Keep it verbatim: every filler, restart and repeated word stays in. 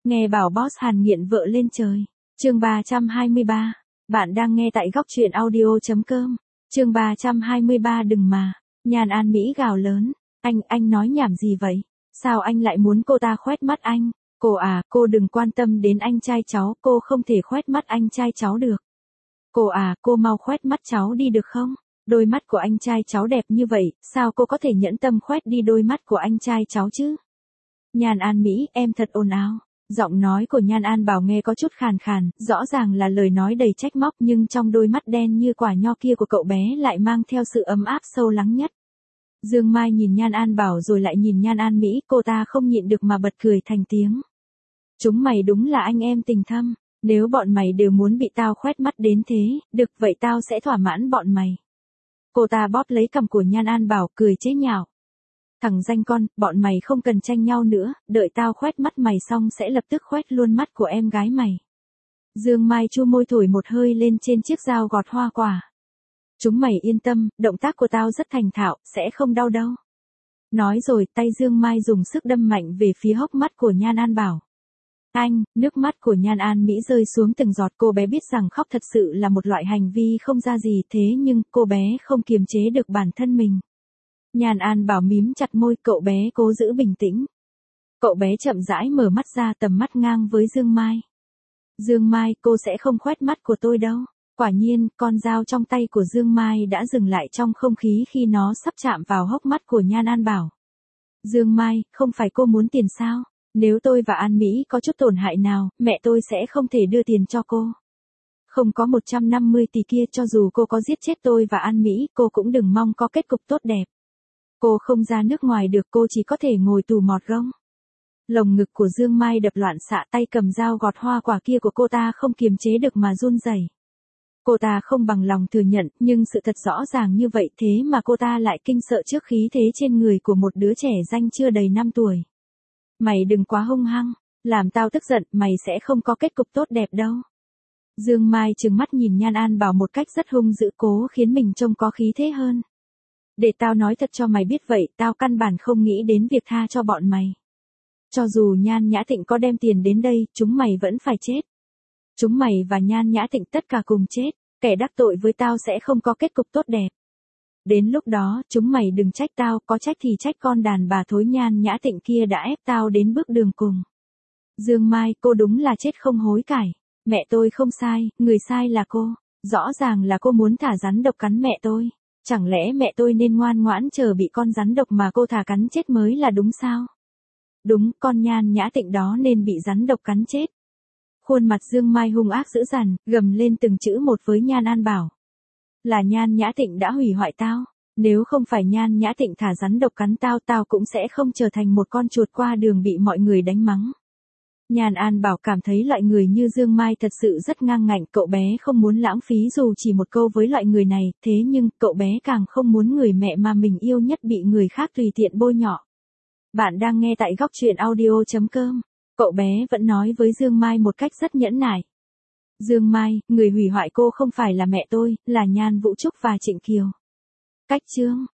Nghe bảo boss Hàn nghiện vợ lên trời. Chương ba trăm hai mươi ba. Bạn đang nghe tại góc truyện audio chấm com. Chương ba trăm hai mươi ba đừng mà. Nhan An Mỹ gào lớn. Anh, anh nói nhảm gì vậy? Sao anh lại muốn cô ta khoét mắt anh? Cô à, cô đừng quan tâm đến anh trai cháu, cô không thể khoét mắt anh trai cháu được. Cô à, cô mau khoét mắt cháu đi được không? Đôi mắt của anh trai cháu đẹp như vậy, sao cô có thể nhẫn tâm khoét đi đôi mắt của anh trai cháu chứ? Nhan An Mỹ, em thật ồn ào. Giọng nói của Nhan An Bảo nghe có chút khàn khàn, rõ ràng là lời nói đầy trách móc nhưng trong đôi mắt đen như quả nho kia của cậu bé lại mang theo sự ấm áp sâu lắng nhất. Dương Mai nhìn Nhan An Bảo rồi lại nhìn Nhan An Mỹ, cô ta không nhịn được mà bật cười thành tiếng. Chúng mày đúng là anh em tình thâm, nếu bọn mày đều muốn bị tao khoét mắt đến thế, được vậy tao sẽ thỏa mãn bọn mày. Cô ta bóp lấy cằm của Nhan An Bảo cười chế nhạo. Thằng danh con, bọn mày không cần tranh nhau nữa, đợi tao khoét mắt mày xong sẽ lập tức khoét luôn mắt của em gái mày. Dương Mai chu môi thổi một hơi lên trên chiếc dao gọt hoa quả. Chúng mày yên tâm, động tác của tao rất thành thạo, sẽ không đau đâu. Nói rồi tay Dương Mai dùng sức đâm mạnh về phía hốc mắt của Nhan An Bảo. Anh, nước mắt của Nhan An Mỹ rơi xuống từng giọt, cô bé biết rằng khóc thật sự là một loại hành vi không ra gì, thế nhưng cô bé không kiềm chế được bản thân mình. Nhan An Bảo mím chặt môi, cậu bé cố giữ bình tĩnh. Cậu bé chậm rãi mở mắt ra, tầm mắt ngang với Dương Mai. Dương Mai, cô sẽ không khoét mắt của tôi đâu. Quả nhiên, con dao trong tay của Dương Mai đã dừng lại trong không khí khi nó sắp chạm vào hốc mắt của Nhan An Bảo. Dương Mai, không phải cô muốn tiền sao? Nếu tôi và An Mỹ có chút tổn hại nào, mẹ tôi sẽ không thể đưa tiền cho cô. Không có một trăm năm mươi tỷ kia, cho dù cô có giết chết tôi và An Mỹ, cô cũng đừng mong có kết cục tốt đẹp. Cô không ra nước ngoài được, cô chỉ có thể ngồi tù mọt gông. Lồng ngực của Dương Mai đập loạn xạ, tay cầm dao gọt hoa quả kia của cô ta không kiềm chế được mà run rẩy. Cô ta không bằng lòng thừa nhận, nhưng sự thật rõ ràng như vậy thế mà cô ta lại kinh sợ trước khí thế trên người của một đứa trẻ danh chưa đầy năm tuổi. Mày đừng quá hung hăng, làm tao tức giận, mày sẽ không có kết cục tốt đẹp đâu. Dương Mai trừng mắt nhìn Nhan An Bảo một cách rất hung dữ, cố khiến mình trông có khí thế hơn. Để tao nói thật cho mày biết vậy, tao căn bản không nghĩ đến việc tha cho bọn mày. Cho dù Nhan Nhã Thịnh có đem tiền đến đây, chúng mày vẫn phải chết. Chúng mày và Nhan Nhã Thịnh tất cả cùng chết, kẻ đắc tội với tao sẽ không có kết cục tốt đẹp. Đến lúc đó, chúng mày đừng trách tao, có trách thì trách con đàn bà thối Nhan Nhã Thịnh kia đã ép tao đến bước đường cùng. Dương Mai, cô đúng là chết không hối cải. Mẹ tôi không sai, người sai là cô. Rõ ràng là cô muốn thả rắn độc cắn mẹ tôi. Chẳng lẽ mẹ tôi nên ngoan ngoãn chờ bị con rắn độc mà cô thả cắn chết mới là đúng sao? Đúng, con Nhan Nhã Thịnh đó nên bị rắn độc cắn chết. Khuôn mặt Dương Mai hung ác dữ dằn, gầm lên từng chữ một với Nhan An Bảo. Là Nhan Nhã Thịnh đã hủy hoại tao. Nếu không phải Nhan Nhã Thịnh thả rắn độc cắn tao, tao cũng sẽ không trở thành một con chuột qua đường bị mọi người đánh mắng. Nhan An Bảo cảm thấy loại người như Dương Mai thật sự rất ngang ngạnh, cậu bé không muốn lãng phí dù chỉ một câu với loại người này, thế nhưng cậu bé càng không muốn người mẹ mà mình yêu nhất bị người khác tùy tiện bôi nhọ. Bạn đang nghe tại góc truyện audio chấm com. Cậu bé vẫn nói với Dương Mai một cách rất nhẫn nại. Dương Mai, người hủy hoại cô không phải là mẹ tôi, là Nhan Vũ Trúc và Trịnh Kiều. Cách chương